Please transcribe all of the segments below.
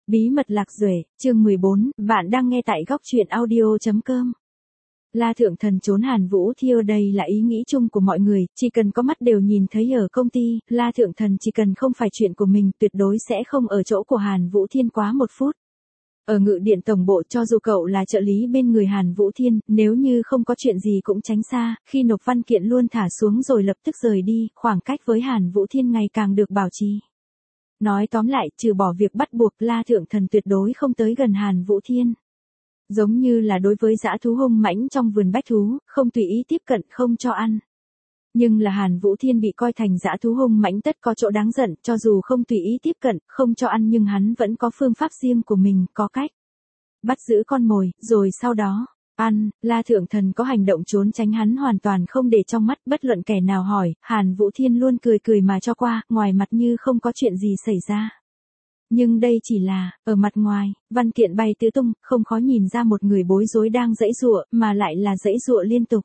Bí mật Lạc Duệ, chương 14, bạn đang nghe tại góc truyện audio.com. La Thượng Thần trốn Hàn Vũ Thiêu, đây là ý nghĩ chung của mọi người, chỉ cần có mắt đều nhìn thấy ở công ty, La Thượng Thần chỉ cần không phải chuyện của mình tuyệt đối sẽ không ở chỗ của Hàn Vũ Thiên quá 1 phút. Ở Ngự Điện Tổng Bộ, cho dù cậu là trợ lý bên người Hàn Vũ Thiên, nếu như không có chuyện gì cũng tránh xa, khi nộp văn kiện luôn thả xuống rồi lập tức rời đi, khoảng cách với Hàn Vũ Thiên ngày càng được bảo trì. Nói tóm lại, trừ bỏ việc bắt buộc, La Thượng Thần tuyệt đối không tới gần Hàn Vũ Thiên. Giống như là đối với dã thú hung mãnh trong vườn bách thú, không tùy ý tiếp cận, không cho ăn. Nhưng là Hàn Vũ Thiên bị coi thành dã thú hung mãnh tất có chỗ đáng giận, cho dù không tùy ý tiếp cận, không cho ăn nhưng hắn vẫn có phương pháp riêng của mình, có cách bắt giữ con mồi, rồi sau đó ăn. La Thượng Thần có hành động trốn tránh hắn hoàn toàn không để trong mắt, bất luận kẻ nào hỏi, Hàn Vũ Thiên luôn cười cười mà cho qua, ngoài mặt như không có chuyện gì xảy ra. Nhưng đây chỉ là, ở mặt ngoài, văn kiện bay tứ tung, không khó nhìn ra một người bối rối đang giãy giụa, mà lại là giãy giụa liên tục.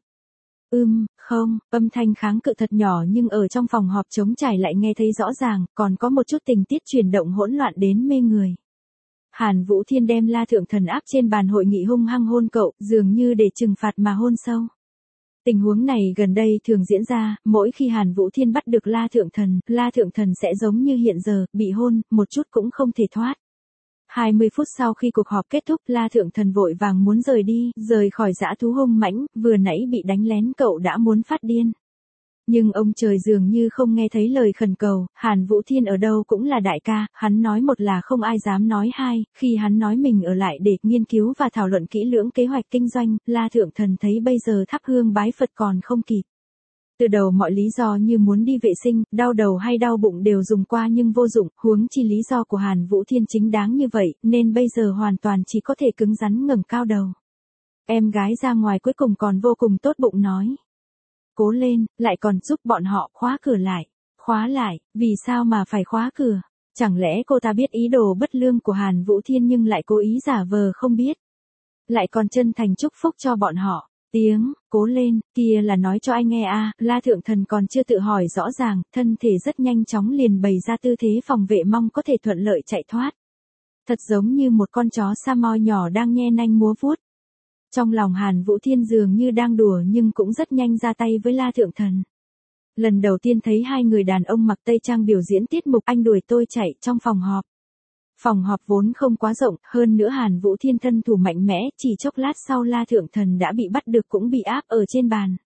Không, âm thanh kháng cự thật nhỏ nhưng ở trong phòng họp trống trải lại nghe thấy rõ ràng, còn có một chút tình tiết chuyển động hỗn loạn đến mê người. Hàn Vũ Thiên đem La Thượng Thần áp trên bàn hội nghị hung hăng hôn cậu, dường như để trừng phạt mà hôn sâu. Tình huống này gần đây thường diễn ra, mỗi khi Hàn Vũ Thiên bắt được La Thượng Thần sẽ giống như hiện giờ, bị hôn, một chút cũng không thể thoát. 20 phút sau khi cuộc họp kết thúc, La Thượng Thần vội vàng muốn rời đi, rời khỏi dã thú hung mãnh, vừa nãy bị đánh lén cậu đã muốn phát điên. Nhưng ông trời dường như không nghe thấy lời khẩn cầu, Hàn Vũ Thiên ở đâu cũng là đại ca, hắn nói một là không ai dám nói hai, khi hắn nói mình ở lại để nghiên cứu và thảo luận kỹ lưỡng kế hoạch kinh doanh, La Thượng Thần thấy bây giờ thắp hương bái Phật còn không kịp. Từ đầu mọi lý do như muốn đi vệ sinh, đau đầu hay đau bụng đều dùng qua nhưng vô dụng, huống chi lý do của Hàn Vũ Thiên chính đáng như vậy, nên bây giờ hoàn toàn chỉ có thể cứng rắn ngẩng cao đầu. Em gái ra ngoài cuối cùng còn vô cùng tốt bụng nói. Cố lên, lại còn giúp bọn họ khóa cửa lại. Khóa lại, vì sao mà phải khóa cửa? Chẳng lẽ cô ta biết ý đồ bất lương của Hàn Vũ Thiên nhưng lại cố ý giả vờ không biết? Lại còn chân thành chúc phúc cho bọn họ. Tiếng, cố lên, kia là nói cho anh nghe à, La Thượng Thần còn chưa tự hỏi rõ ràng, thân thể rất nhanh chóng liền bày ra tư thế phòng vệ mong có thể thuận lợi chạy thoát. Thật giống như một con chó Samoy nhỏ đang nhe nanh múa vuốt. Trong lòng Hàn Vũ Thiên dường như đang đùa nhưng cũng rất nhanh ra tay với La Thượng Thần. Lần đầu tiên thấy hai người đàn ông mặc tây trang biểu diễn tiết mục anh đuổi tôi chạy trong phòng họp. Phòng họp vốn không quá rộng, hơn nữa Hàn Vũ Thiên thân thủ mạnh mẽ, chỉ chốc lát sau La Thượng Thần đã bị bắt được cũng bị áp ở trên bàn.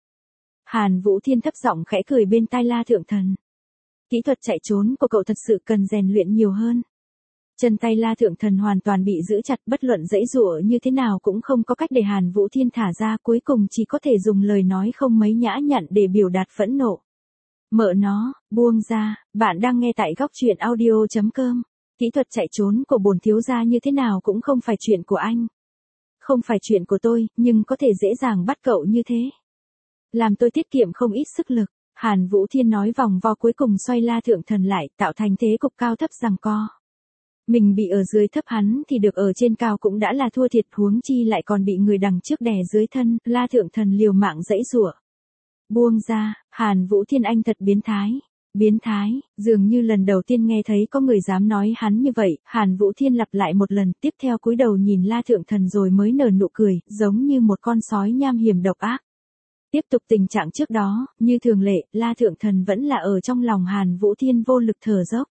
Hàn Vũ Thiên thấp giọng khẽ cười bên tai La Thượng Thần. Kỹ thuật chạy trốn của cậu thật sự cần rèn luyện nhiều hơn. Chân tay La Thượng Thần hoàn toàn bị giữ chặt, bất luận giãy giụa như thế nào cũng không có cách để Hàn Vũ Thiên thả ra, cuối cùng chỉ có thể dùng lời nói không mấy nhã nhặn để biểu đạt phẫn nộ. Mợ nó, buông ra, bạn đang nghe tại góc truyện audio.com. Kỹ thuật chạy trốn của bổn thiếu gia như thế nào cũng không phải chuyện của anh. Không phải chuyện của tôi, nhưng có thể dễ dàng bắt cậu như thế. Làm tôi tiết kiệm không ít sức lực. Hàn Vũ Thiên nói vòng vo cuối cùng xoay La Thượng Thần lại, tạo thành thế cục cao thấp giằng co. Mình bị ở dưới thấp hắn thì được ở trên cao cũng đã là thua thiệt, huống chi lại còn bị người đằng trước đè dưới thân, La Thượng Thần liều mạng giãy giụa. Buông ra, Hàn Vũ Thiên anh thật biến thái. Biến thái, dường như lần đầu tiên nghe thấy có người dám nói hắn như vậy, Hàn Vũ Thiên lặp lại một lần, tiếp theo cúi đầu nhìn La Thượng Thần rồi mới nở nụ cười, giống như một con sói nham hiểm độc ác. Tiếp tục tình trạng trước đó, như thường lệ, La Thượng Thần vẫn là ở trong lòng Hàn Vũ Thiên vô lực thở dốc.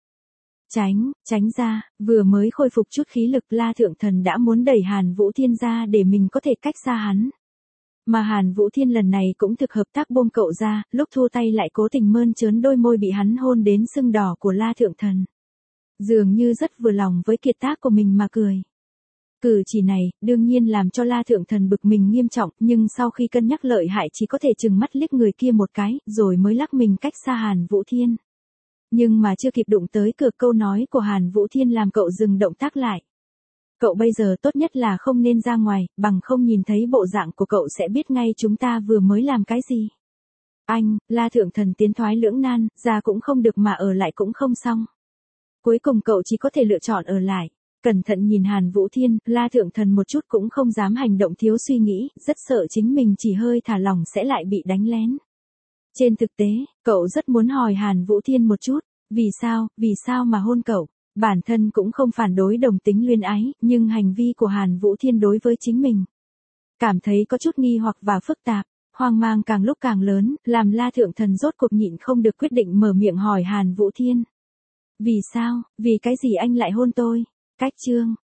Tránh ra, vừa mới khôi phục chút khí lực La Thượng Thần đã muốn đẩy Hàn Vũ Thiên ra để mình có thể cách xa hắn. Mà Hàn Vũ Thiên lần này cũng thực hợp tác buông cậu ra, lúc thua tay lại cố tình mơn trớn đôi môi bị hắn hôn đến sưng đỏ của La Thượng Thần. Dường như rất vừa lòng với kiệt tác của mình mà cười. Cử chỉ này, đương nhiên làm cho La Thượng Thần bực mình nghiêm trọng, nhưng sau khi cân nhắc lợi hại chỉ có thể chừng mắt liếc người kia một cái, rồi mới lắc mình cách xa Hàn Vũ Thiên. Nhưng mà chưa kịp đụng tới cửa, câu nói của Hàn Vũ Thiên làm cậu dừng động tác lại. Cậu bây giờ tốt nhất là không nên ra ngoài, bằng không nhìn thấy bộ dạng của cậu sẽ biết ngay chúng ta vừa mới làm cái gì. Anh, La Thượng Thần tiến thoái lưỡng nan, ra cũng không được mà ở lại cũng không xong. Cuối cùng cậu chỉ có thể lựa chọn ở lại. Cẩn thận nhìn Hàn Vũ Thiên, La Thượng Thần một chút cũng không dám hành động thiếu suy nghĩ, rất sợ chính mình chỉ hơi thả lỏng sẽ lại bị đánh lén. Trên thực tế, cậu rất muốn hỏi Hàn Vũ Thiên một chút, vì sao mà hôn cậu? bản thân cũng không phản đối đồng tính luyến ái, nhưng hành vi của Hàn Vũ Thiên đối với chính mình cảm thấy có chút nghi hoặc và phức tạp, hoang mang càng lúc càng lớn, làm La Thượng Thần rốt cuộc nhịn không được quyết định mở miệng hỏi Hàn Vũ Thiên. Vì sao, vì cái gì anh lại hôn tôi? Cách chương